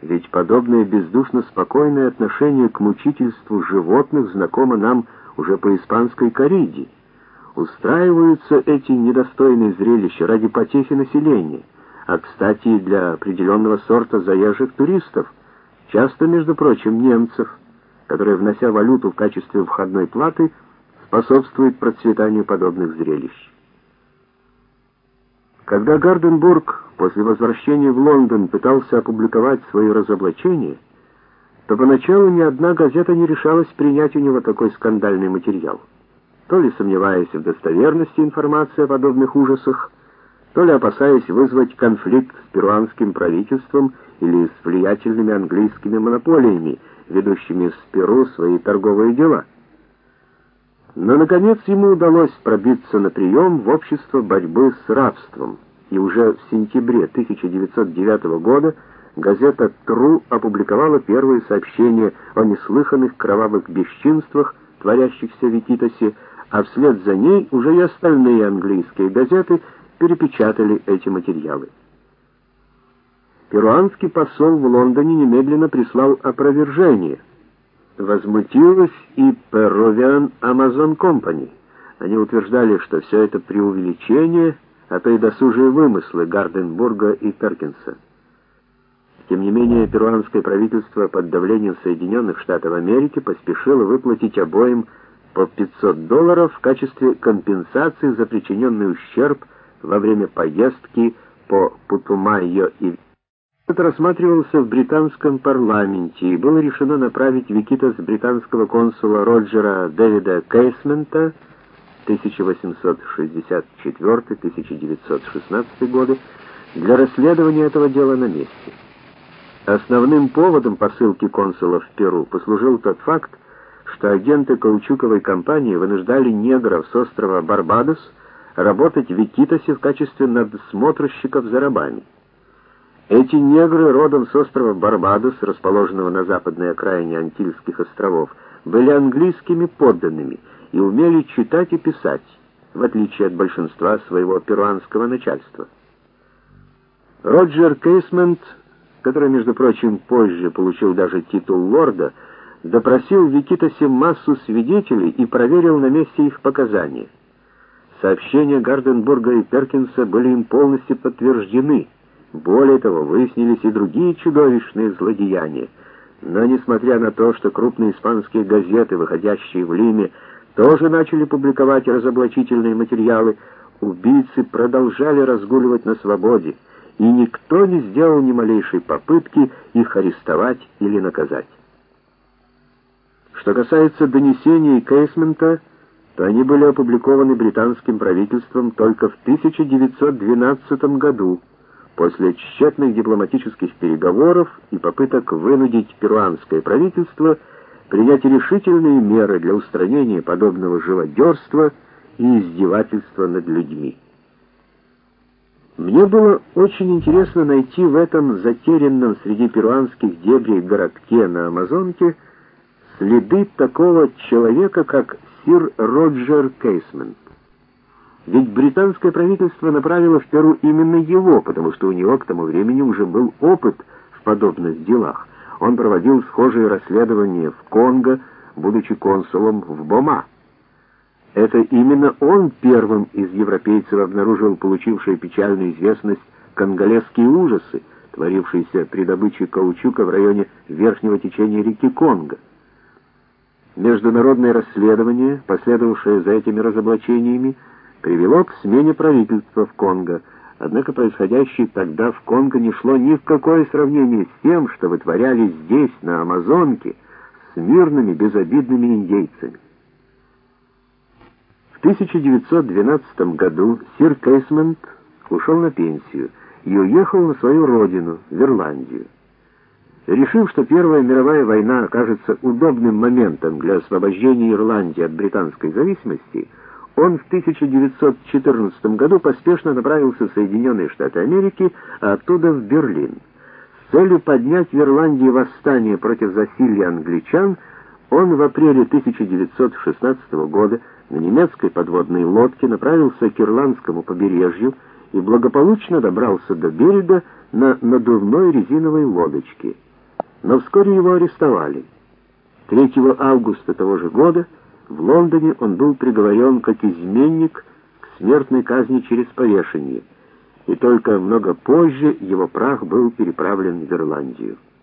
ведь подобное бездушно спокойное отношение к мучительству животных знакомо нам уже по испанской корриде. Устраиваются эти недостойные зрелища ради потехи населения, а, кстати, и для определенного сорта заезжих туристов, часто, между прочим, немцев, которые, внося валюту в качестве входной платы, способствуют процветанию подобных зрелищ. Когда Гарденбург после возвращения в Лондон пытался опубликовать свои разоблачения, то поначалу ни одна газета не решалась принять у него такой скандальный материал, то ли сомневаясь в достоверности информации о подобных ужасах, то ли опасаясь вызвать конфликт с перуанским правительством или с влиятельными английскими монополиями, ведущими с Перу свои торговые дела. Но, наконец, ему удалось пробиться на прием в общество борьбы с рабством, и уже в сентябре 1909 года газета «Тру» опубликовала первые сообщения о неслыханных кровавых бесчинствах, творящихся в Икитосе, а вслед за ней уже и остальные английские газеты перепечатали эти материалы. Перуанский посол в Лондоне немедленно прислал опровержение. Возмутилась и Peruvian Amazon Company. Они утверждали, что все это преувеличение, а то и досужие вымыслы Гарденбурга и Перкинса. Тем не менее, перуанское правительство под давлением Соединенных Штатов Америки поспешило выплатить обоим по $500 в качестве компенсации за причиненный ущерб во время поездки по Путумайо и это рассматривался в британском парламенте, и было решено направить в Икитос британского консула Роджера Дэвида Кейсмента 1864-1916 годы для расследования этого дела на месте. Основным поводом посылки консула в Перу послужил тот факт, что агенты каучуковой компании вынуждали негров с острова Барбадос работать в Икитосе в качестве надсмотрщиков за рабами. Эти негры, родом с острова Барбадос, расположенного на западной окраине Антильских островов, были английскими подданными и умели читать и писать, в отличие от большинства своего перуанского начальства. Роджер Кейсмент, который, между прочим, позже получил даже титул лорда, допросил в Икитосе массу свидетелей и проверил на месте их показания. Сообщения Гарденбурга и Перкинса были им полностью подтверждены. Более того, выяснились и другие чудовищные злодеяния. Но несмотря на то, что крупные испанские газеты, выходящие в Лиме, тоже начали публиковать разоблачительные материалы, убийцы продолжали разгуливать на свободе, и никто не сделал ни малейшей попытки их арестовать или наказать. Что касается донесений Кейсмента, то они были опубликованы британским правительством только в 1912 году, после тщетных дипломатических переговоров и попыток вынудить перуанское правительство принять решительные меры для устранения подобного живодерства и издевательства над людьми. Мне было очень интересно найти в этом затерянном среди перуанских дебрей городке на Амазонке следы такого человека, как сир Роджер Кейсмент. Ведь британское правительство направило в Перу именно его, потому что у него к тому времени уже был опыт в подобных делах. Он проводил схожие расследования в Конго, будучи консулом в Бома. Это именно он первым из европейцев обнаружил получившие печальную известность конголезские ужасы, творившиеся при добыче каучука в районе верхнего течения реки Конго. Международное расследование, последовавшее за этими разоблачениями, привело к смене правительства в Конго, однако происходящее тогда в Конго не шло ни в какое сравнение с тем, что вытворяли здесь, на Амазонке, с мирными, безобидными индейцами. В 1912 году сир Кейсмент ушел на пенсию и уехал на свою родину, в Ирландию. Решив, что Первая мировая война окажется удобным моментом для освобождения Ирландии от британской зависимости, он в 1914 году поспешно направился в Соединенные Штаты Америки, а оттуда в Берлин. С целью поднять в Ирландии восстание против засилья англичан, он в апреле 1916 года на немецкой подводной лодке направился к ирландскому побережью и благополучно добрался до берега на надувной резиновой лодочке. но вскоре его арестовали. 3 августа того же года в Лондоне он был приговорен как изменник к смертной казни через повешение, и только много позже его прах был переправлен в Ирландию.